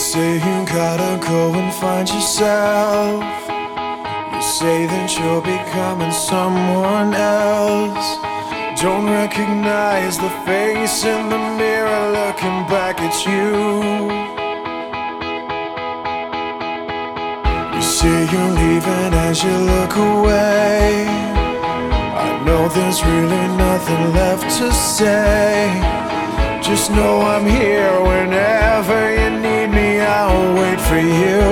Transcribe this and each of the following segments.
say you gotta go and find yourself. You say that you're becoming someone else. Don't recognize the face in the mirror looking back at you. You say you're leaving as you look away. I know there's really nothing left to say. Just know I'm here whenever you need me. I'll wait for you.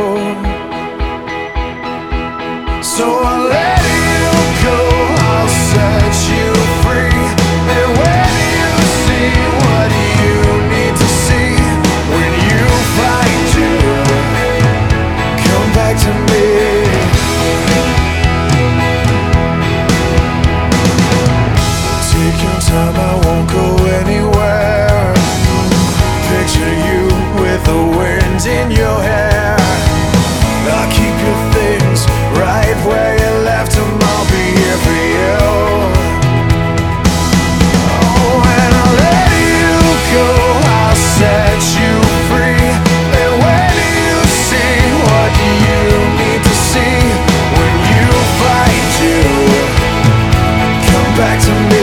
So I'll let you go, I'll set you free. And when you see what you need to see, when you find you, come back to me. Take your time, I won't go anywhere. Picture you with the wind in your hair. I'll keep your things right where you left them. I'll be here for you. Oh, and I'll let you go, I'll set you free. And when you see what you need to see, when you find you, come back to me.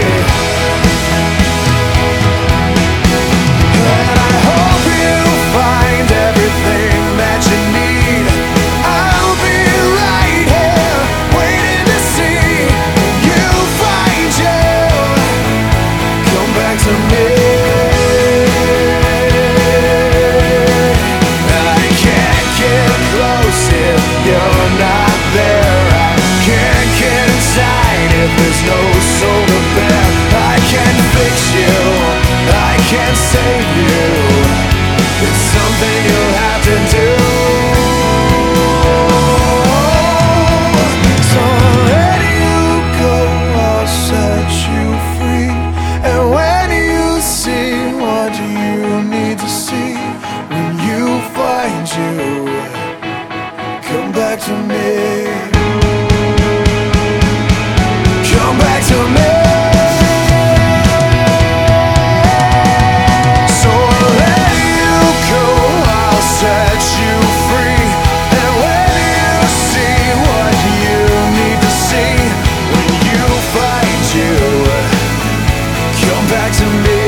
There's no soul to bear. I can fix you, I can save you. It's something you'll have to do. So I'll let you go, I'll set you free. And when you see what you need to see, when you find you, come back to me. Come back to me. So I'll let you go, I'll set you free. And when you see what you need to see, when you find you, come back to me.